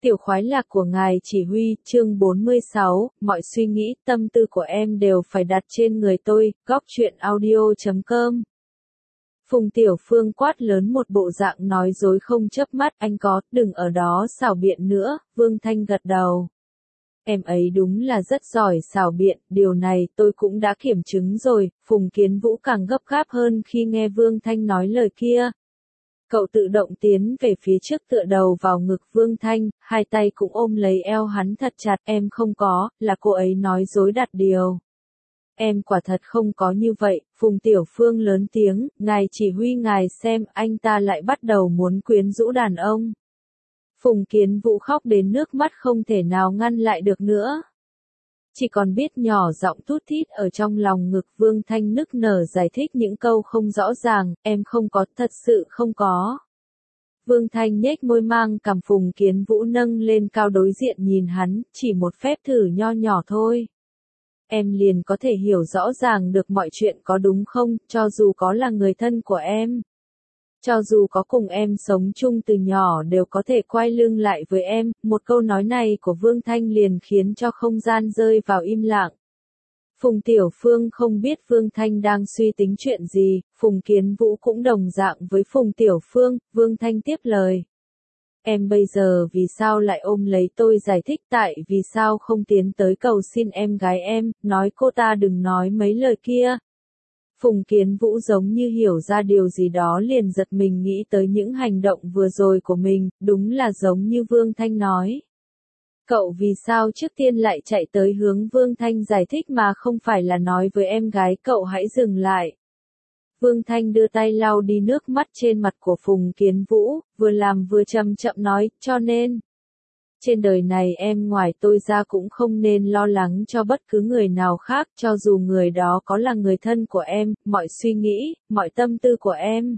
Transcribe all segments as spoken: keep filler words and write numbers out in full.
Tiểu khoái lạc của ngài chỉ huy, chương bốn mươi sáu, mọi suy nghĩ, tâm tư của em đều phải đặt trên người tôi, góc truyện audio chấm com. Phùng Tiểu Phương quát lớn một bộ dạng nói dối không chớp mắt, anh có, đừng ở đó xảo biện nữa, Vương Thanh gật đầu. Em ấy đúng là rất giỏi xảo biện, điều này tôi cũng đã kiểm chứng rồi, Phùng Kiến Vũ càng gấp gáp hơn khi nghe Vương Thanh nói lời kia. Cậu tự động tiến về phía trước tựa đầu vào ngực Vương Thanh, hai tay cũng ôm lấy eo hắn thật chặt, em không có, là cô ấy nói dối đặt điều. Em quả thật không có như vậy, Phùng Tiểu Phương lớn tiếng, ngài chỉ huy ngài xem, anh ta lại bắt đầu muốn quyến rũ đàn ông. Phùng Kiến Vũ khóc đến nước mắt không thể nào ngăn lại được nữa. Chỉ còn biết nhỏ giọng thút thít ở trong lòng ngực Vương Thanh nức nở giải thích những câu không rõ ràng, em không có, thật sự không có. Vương Thanh nhếch môi mang cằm, Phùng Kiến Vũ nâng lên cao đối diện nhìn hắn, chỉ một phép thử nho nhỏ thôi. Em liền có thể hiểu rõ ràng được mọi chuyện có đúng không, cho dù có là người thân của em. Cho dù có cùng em sống chung từ nhỏ đều có thể quay lưng lại với em, một câu nói này của Vương Thanh liền khiến cho không gian rơi vào im lặng. Phùng Tiểu Phương không biết Vương Thanh đang suy tính chuyện gì, Phùng Kiến Vũ cũng đồng dạng với Phùng Tiểu Phương, Vương Thanh tiếp lời. Em bây giờ vì sao lại ôm lấy tôi giải thích tại vì sao không tiến tới cầu xin em gái em, nói cô ta đừng nói mấy lời kia. Phùng Kiến Vũ giống như hiểu ra điều gì đó liền giật mình nghĩ tới những hành động vừa rồi của mình, đúng là giống như Vương Thanh nói. Cậu vì sao trước tiên lại chạy tới hướng Vương Thanh giải thích mà không phải là nói với em gái cậu hãy dừng lại. Vương Thanh đưa tay lau đi nước mắt trên mặt của Phùng Kiến Vũ, vừa làm vừa chậm chậm nói, cho nên. Trên đời này em ngoài tôi ra cũng không nên lo lắng cho bất cứ người nào khác, cho dù người đó có là người thân của em, mọi suy nghĩ, mọi tâm tư của em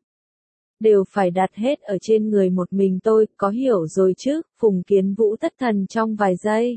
đều phải đặt hết ở trên người một mình tôi, có hiểu rồi chứ, Phùng Kiến Vũ thất thần trong vài giây.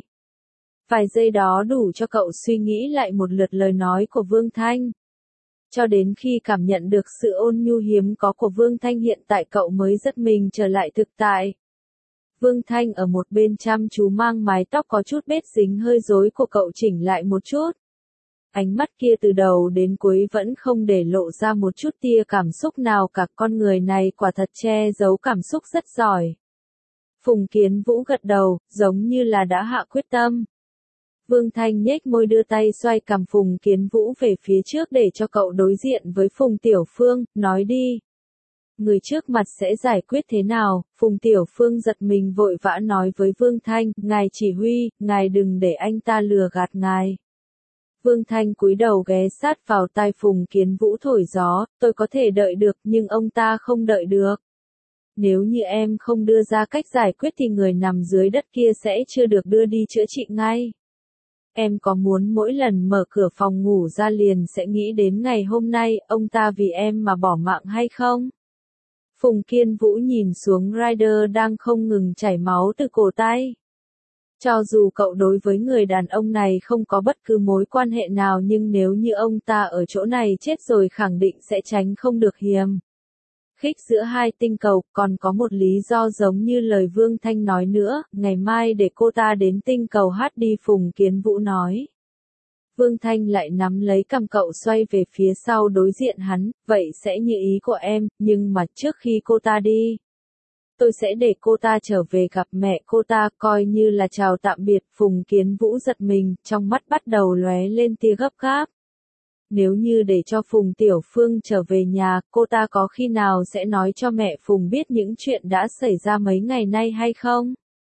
Vài giây đó đủ cho cậu suy nghĩ lại một lượt lời nói của Vương Thanh. Cho đến khi cảm nhận được sự ôn nhu hiếm có của Vương Thanh hiện tại cậu mới giật mình trở lại thực tại. Vương Thanh ở một bên chăm chú mang mái tóc có chút bết dính hơi rối của cậu chỉnh lại một chút. Ánh mắt kia từ đầu đến cuối vẫn không để lộ ra một chút tia cảm xúc nào cả, con người này quả thật che giấu cảm xúc rất giỏi. Phùng Kiến Vũ gật đầu, giống như là đã hạ quyết tâm. Vương Thanh nhếch môi đưa tay xoay cằm Phùng Kiến Vũ về phía trước để cho cậu đối diện với Phùng Tiểu Phương, nói đi. Người trước mặt sẽ giải quyết thế nào, Phùng Tiểu Phương giật mình vội vã nói với Vương Thanh, ngài chỉ huy, ngài đừng để anh ta lừa gạt ngài. Vương Thanh cúi đầu ghé sát vào tai Phùng Kiến Vũ thổi gió, tôi có thể đợi được nhưng ông ta không đợi được. Nếu như em không đưa ra cách giải quyết thì người nằm dưới đất kia sẽ chưa được đưa đi chữa trị ngay. Em có muốn mỗi lần mở cửa phòng ngủ ra liền sẽ nghĩ đến ngày hôm nay ông ta vì em mà bỏ mạng hay không? Phùng Kiến Vũ nhìn xuống Rider đang không ngừng chảy máu từ cổ tay. Cho dù cậu đối với người đàn ông này không có bất cứ mối quan hệ nào nhưng nếu như ông ta ở chỗ này chết rồi khẳng định sẽ tránh không được hiềm khích giữa hai tinh cầu, còn có một lý do giống như lời Vương Thanh nói nữa, ngày mai để cô ta đến tinh cầu hát đi, Phùng Kiến Vũ nói. Vương Thanh lại nắm lấy cằm cậu xoay về phía sau đối diện hắn, vậy sẽ như ý của em, nhưng mà trước khi cô ta đi, tôi sẽ để cô ta trở về gặp mẹ cô ta, coi như là chào tạm biệt. Phùng Kiến Vũ giật mình, trong mắt bắt đầu lóe lên tia gấp gáp. Nếu như để cho Phùng Tiểu Phương trở về nhà, cô ta có khi nào sẽ nói cho mẹ Phùng biết những chuyện đã xảy ra mấy ngày nay hay không?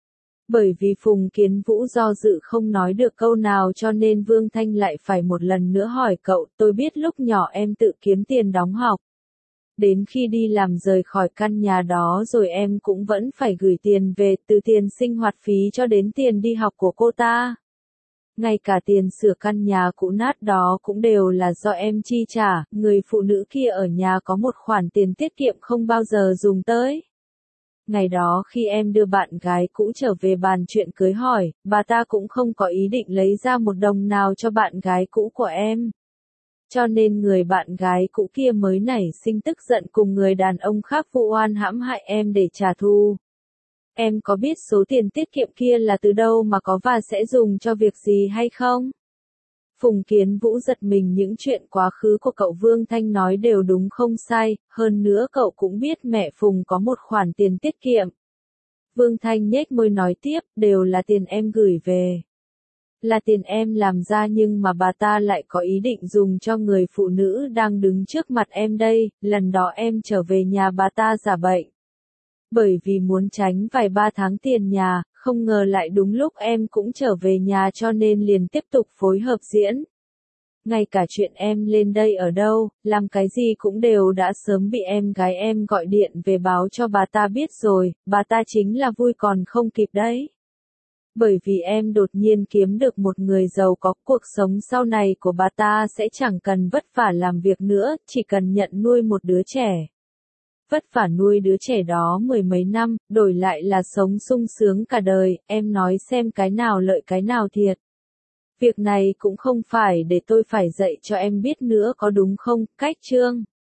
Bởi vì Phùng Kiến Vũ do dự không nói được câu nào cho nên Vương Thanh lại phải một lần nữa hỏi cậu, tôi biết lúc nhỏ em tự kiếm tiền đóng học. Đến khi đi làm rời khỏi căn nhà đó rồi em cũng vẫn phải gửi tiền về, từ tiền sinh hoạt phí cho đến tiền đi học của cô ta. Ngay cả tiền sửa căn nhà cũ nát đó cũng đều là do em chi trả, người phụ nữ kia ở nhà có một khoản tiền tiết kiệm không bao giờ dùng tới. Ngày đó khi em đưa bạn gái cũ trở về bàn chuyện cưới hỏi, bà ta cũng không có ý định lấy ra một đồng nào cho bạn gái cũ của em. Cho nên người bạn gái cũ kia mới nảy sinh tức giận cùng người đàn ông khác vu oan hãm hại em để trả thù. Em có biết số tiền tiết kiệm kia là từ đâu mà có và sẽ dùng cho việc gì hay không? Phùng Kiến Vũ giật mình, những chuyện quá khứ của cậu Vương Thanh nói đều đúng không sai, hơn nữa cậu cũng biết mẹ Phùng có một khoản tiền tiết kiệm. Vương Thanh nhếch môi nói tiếp, đều là tiền em gửi về. Là tiền em làm ra nhưng mà bà ta lại có ý định dùng cho người phụ nữ đang đứng trước mặt em đây, lần đó em trở về nhà bà ta giả bệnh. Bởi vì muốn tránh vài ba tháng tiền nhà, không ngờ lại đúng lúc em cũng trở về nhà cho nên liền tiếp tục phối hợp diễn. Ngay cả chuyện em lên đây ở đâu, làm cái gì cũng đều đã sớm bị em gái em gọi điện về báo cho bà ta biết rồi, bà ta chính là vui còn không kịp đấy. Bởi vì em đột nhiên kiếm được một người giàu có, cuộc sống sau này của bà ta sẽ chẳng cần vất vả làm việc nữa, chỉ cần nhận nuôi một đứa trẻ. Vất vả nuôi đứa trẻ đó mười mấy năm, đổi lại là sống sung sướng cả đời, em nói xem cái nào lợi cái nào thiệt. Việc này cũng không phải để tôi phải dạy cho em biết nữa có đúng không, Cách Trương?